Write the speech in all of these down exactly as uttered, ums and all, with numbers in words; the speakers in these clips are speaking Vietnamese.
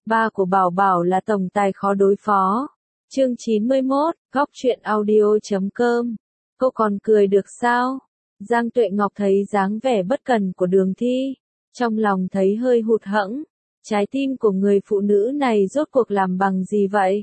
Ba của Bảo Bảo là tổng tài khó đối phó. Chương chín mươi mốt, góc truyện audio chấm com. Cô còn cười được sao? Giang Tuệ Ngọc thấy dáng vẻ bất cần của Đường Thi, trong lòng thấy hơi hụt hẫng. Trái tim của người phụ nữ này rốt cuộc làm bằng gì vậy?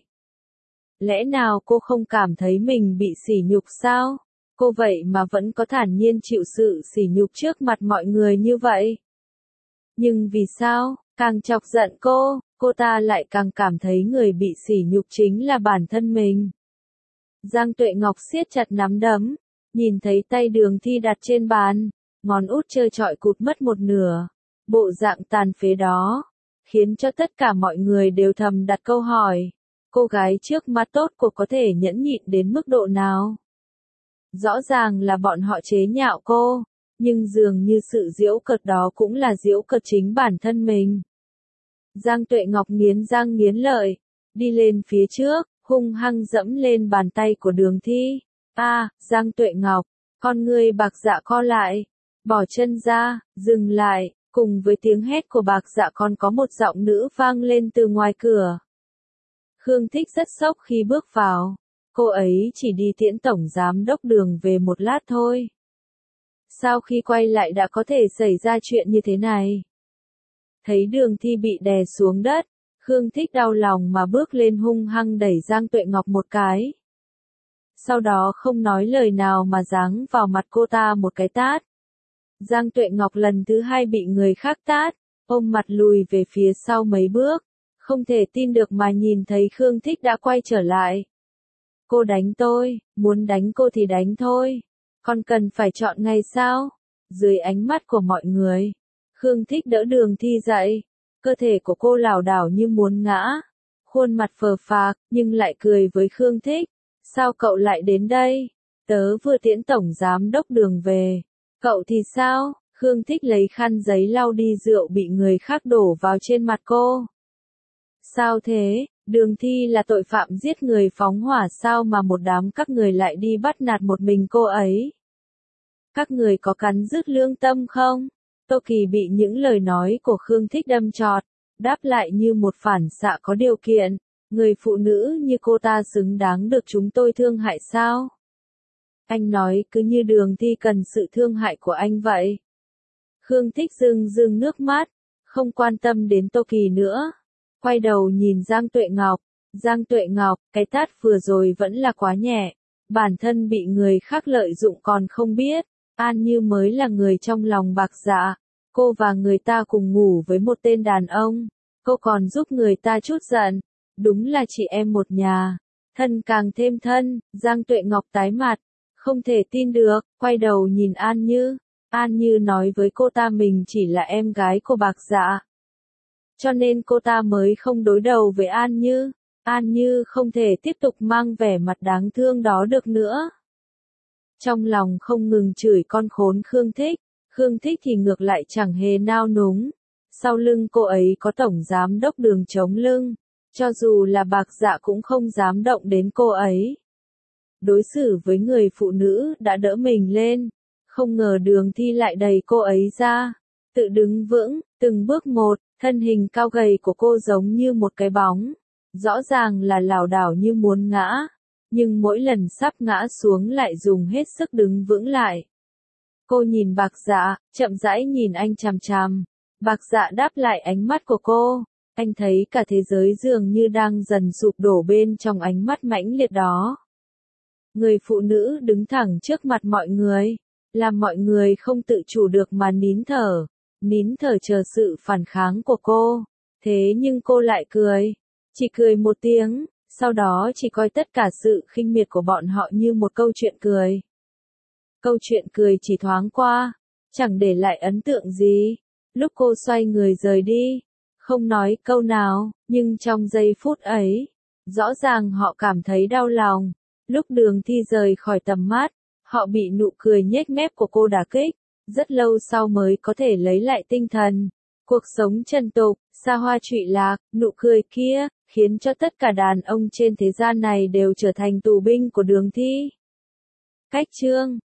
Lẽ nào cô không cảm thấy mình bị sỉ nhục sao? Cô vậy mà vẫn có thản nhiên chịu sự sỉ nhục trước mặt mọi người như vậy. Nhưng vì sao, càng chọc giận cô, cô ta lại càng cảm thấy người bị sỉ nhục chính là bản thân mình. Giang Tuệ Ngọc siết chặt nắm đấm, nhìn thấy tay Đường Thi đặt trên bàn, ngón út trơ trọi cụt mất một nửa, bộ dạng tàn phế đó, khiến cho tất cả mọi người đều thầm đặt câu hỏi, cô gái trước mắt tốt của có thể nhẫn nhịn đến mức độ nào? Rõ ràng là bọn họ chế nhạo cô, nhưng dường như sự giễu cợt đó cũng là giễu cợt chính bản thân mình. Giang Tuệ Ngọc nghiến răng nghiến lợi, đi lên phía trước, hung hăng dẫm lên bàn tay của Đường Thi. A, à, Giang Tuệ Ngọc, con ngươi Bạc Dạ co lại, bỏ chân ra, dừng lại, cùng với tiếng hét của Bạc Dạ còn có một giọng nữ vang lên từ ngoài cửa. Khương Thích rất sốc khi bước vào, cô ấy chỉ đi tiễn tổng giám đốc Đường về một lát thôi. Sau khi quay lại đã có thể xảy ra chuyện như thế này? Thấy Đường Thi bị đè xuống đất, Khương Thích đau lòng mà bước lên hung hăng đẩy Giang Tuệ Ngọc một cái. Sau đó không nói lời nào mà giáng vào mặt cô ta một cái tát. Giang Tuệ Ngọc lần thứ hai bị người khác tát, ôm mặt lùi về phía sau mấy bước, không thể tin được mà nhìn thấy Khương Thích đã quay trở lại. Cô đánh tôi, muốn đánh cô thì đánh thôi, còn cần phải chọn ngay sao? Dưới ánh mắt của mọi người, Khương Thích đỡ Đường Thi dậy, cơ thể của cô lảo đảo như muốn ngã, khuôn mặt phờ phạc, nhưng lại cười với Khương Thích. Sao cậu lại đến đây? Tớ vừa tiễn tổng giám đốc Đường về. Cậu thì sao? Khương Thích lấy khăn giấy lau đi rượu bị người khác đổ vào trên mặt cô. Sao thế? Đường Thi là tội phạm giết người phóng hỏa sao mà một đám các người lại đi bắt nạt một mình cô ấy? Các người có cắn rứt lương tâm không? Tô Kỳ bị những lời nói của Khương Thích đâm chọt, đáp lại như một phản xạ có điều kiện. Người phụ nữ như cô ta xứng đáng được chúng tôi thương hại sao? Anh nói cứ như Đường Thi cần sự thương hại của anh vậy. Khương Thích rưng rưng nước mắt, không quan tâm đến Tô Kỳ nữa. Quay đầu nhìn Giang Tuệ Ngọc. Giang Tuệ Ngọc, cái tát vừa rồi vẫn là quá nhẹ. Bản thân bị người khác lợi dụng còn không biết. An Như mới là người trong lòng Bạc Dạ. Cô và người ta cùng ngủ với một tên đàn ông. Cô còn giúp người ta chút giận. Đúng là chị em một nhà. Thân càng thêm thân, Giang Tuệ Ngọc tái mặt. Không thể tin được, quay đầu nhìn An Như. An Như nói với cô ta mình chỉ là em gái của Bạc Dạ. Cho nên cô ta mới không đối đầu với An Như. An Như không thể tiếp tục mang vẻ mặt đáng thương đó được nữa. Trong lòng không ngừng chửi con khốn Khương Thích. Khương Thích thì ngược lại chẳng hề nao núng. Sau lưng cô ấy có tổng giám đốc Đường chống lưng. Cho dù là Bạc Dạ cũng không dám động đến cô ấy. Đối xử với người phụ nữ đã đỡ mình lên. Không ngờ Đường Thi lại đẩy cô ấy ra. Tự đứng vững, từng bước một, thân hình cao gầy của cô giống như một cái bóng. Rõ ràng là lảo đảo như muốn ngã. Nhưng mỗi lần sắp ngã xuống lại dùng hết sức đứng vững lại. Cô nhìn Bạc Dạ, chậm rãi nhìn anh chằm chằm. Bạc Dạ đáp lại ánh mắt của cô. Anh thấy cả thế giới dường như đang dần sụp đổ bên trong ánh mắt mãnh liệt đó. Người phụ nữ đứng thẳng trước mặt mọi người, làm mọi người không tự chủ được mà nín thở, nín thở chờ sự phản kháng của cô. Thế nhưng cô lại cười, chỉ cười một tiếng, sau đó chỉ coi tất cả sự khinh miệt của bọn họ như một câu chuyện cười. Câu chuyện cười chỉ thoáng qua, chẳng để lại ấn tượng gì. Lúc cô xoay người rời đi, không nói câu nào, nhưng trong giây phút ấy, rõ ràng họ cảm thấy đau lòng. Lúc Đường Thi rời khỏi tầm mắt, họ bị nụ cười nhếch mép của cô đả kích, rất lâu sau mới có thể lấy lại tinh thần. Cuộc sống trần tục, xa hoa trụy lạc, nụ cười kia, khiến cho tất cả đàn ông trên thế gian này đều trở thành tù binh của Đường Thi. Cách chương